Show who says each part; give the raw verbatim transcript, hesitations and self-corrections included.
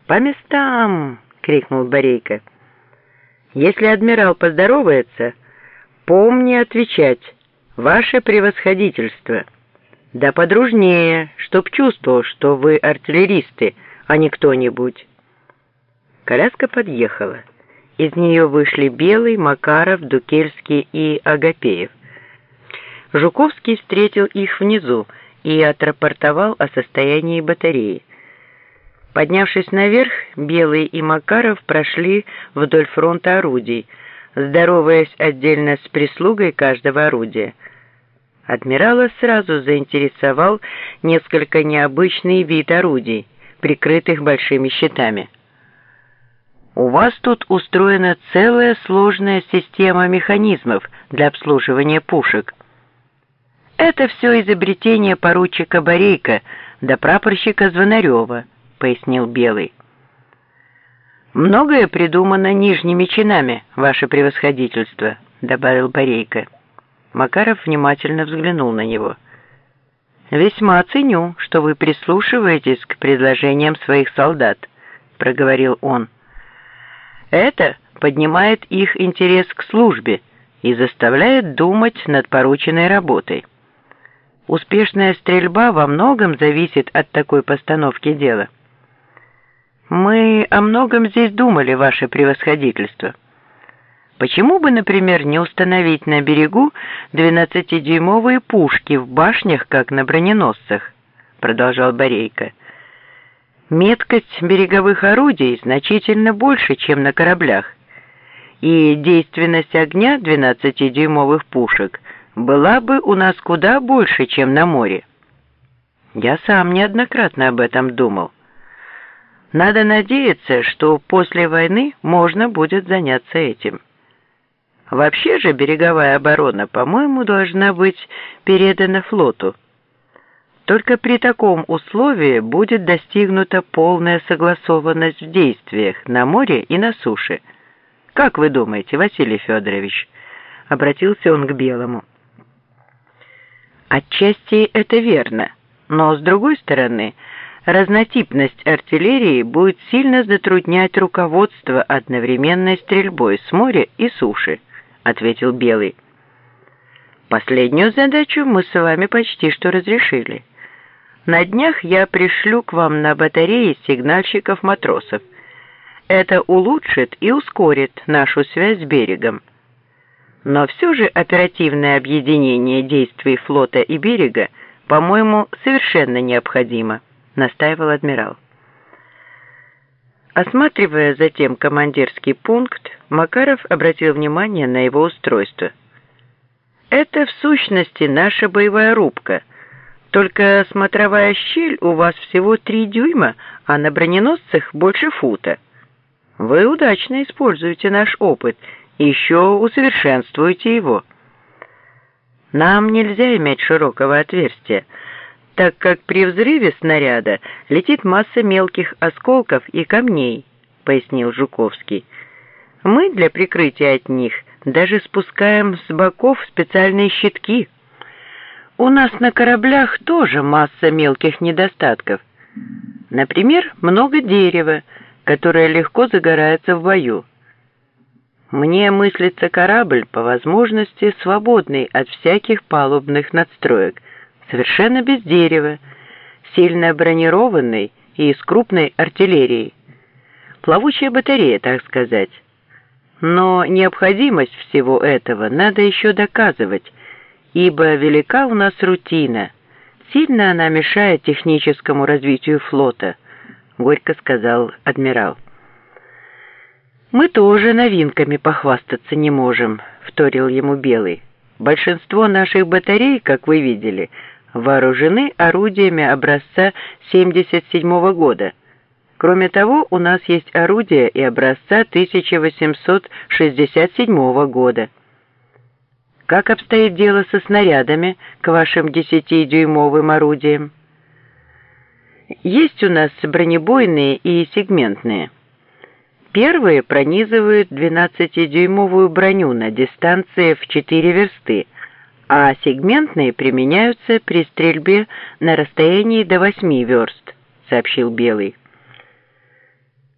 Speaker 1: «По местам!» — крикнул Борейко. «Если адмирал поздоровается, помни отвечать: ваше превосходительство. Да подружнее, чтоб чувствовал, что вы артиллеристы, а не кто-нибудь». Коляска подъехала. Из нее вышли Белый, Макаров, Дукельский и Агапеев. Жуковский встретил их внизу и отрапортовал о состоянии батареи. Поднявшись наверх, Белый и Макаров прошли вдоль фронта орудий, здороваясь отдельно с прислугой каждого орудия. Адмирала сразу заинтересовал несколько необычный вид орудий, прикрытых большими щитами. «У вас тут устроена целая сложная система механизмов для обслуживания пушек. Это все изобретение поручика Борейко да прапорщика Звонарева», — пояснил Белый. «Многое придумано нижними чинами, ваше превосходительство», — добавил Борейко. Макаров внимательно взглянул на него. «Весьма ценю, что вы прислушиваетесь к предложениям своих солдат», — проговорил он. «Это поднимает их интерес к службе и заставляет думать над порученной работой. Успешная стрельба во многом зависит от такой постановки дела». «Мы о многом здесь думали, ваше превосходительство. Почему бы, например, не установить на берегу двенадцатидюймовые пушки в башнях, как на броненосцах?» — продолжал Борейко. «Меткость береговых орудий значительно больше, чем на кораблях, и действенность огня двенадцатидюймовых пушек была бы у нас куда больше, чем на море. Я сам неоднократно об этом думал. Надо надеяться, что после войны можно будет заняться этим. Вообще же береговая оборона, по-моему, должна быть передана флоту. Только при таком условии будет достигнута полная согласованность в действиях на море и на суше. Как вы думаете, Василий Федорович?» — обратился он к Белому. «Отчасти это верно, но, с другой стороны, разнотипность артиллерии будет сильно затруднять руководство одновременной стрельбой с моря и суши», — ответил Белый. «Последнюю задачу мы с вами почти что разрешили. На днях я пришлю к вам на батарее сигнальщиков-матросов. Это улучшит и ускорит нашу связь с берегом. Но все же оперативное объединение действий флота и берега, по-моему, совершенно необходимо», — настаивал адмирал. Осматривая затем командирский пункт, Макаров обратил внимание на его устройство. «Это в сущности наша боевая рубка. Только смотровая щель у вас всего три дюйма, а на броненосцах больше фута. Вы удачно используете наш опыт и еще усовершенствуете его. Нам нельзя иметь широкого отверстия, так как при взрыве снаряда летит масса мелких осколков и камней», — пояснил Жуковский. «Мы для прикрытия от них даже спускаем с боков специальные щитки. У нас на кораблях тоже масса мелких недостатков. Например, много дерева, которое легко загорается в бою. Мне мыслится корабль, по возможности, свободный от всяких палубных надстроек, совершенно без дерева, сильно бронированный и с крупной артиллерией. Плавучая батарея, так сказать. Но необходимость всего этого надо еще доказывать, ибо велика у нас рутина. Сильно она мешает техническому развитию флота», — горько сказал адмирал. «Мы тоже новинками похвастаться не можем», — вторил ему Белый. «Большинство наших батарей, как вы видели, вооружены орудиями образца семьдесят седьмого года. Кроме того, у нас есть орудия и образца тысяча восемьсот шестьдесят седьмого года. Как обстоит дело со снарядами к вашим десятидюймовым орудиям?» «Есть у нас бронебойные и сегментные. Первые пронизывают двенадцатидюймовую броню на дистанции в четыре версты, а сегментные применяются при стрельбе на расстоянии до восьми верст», — сообщил Белый.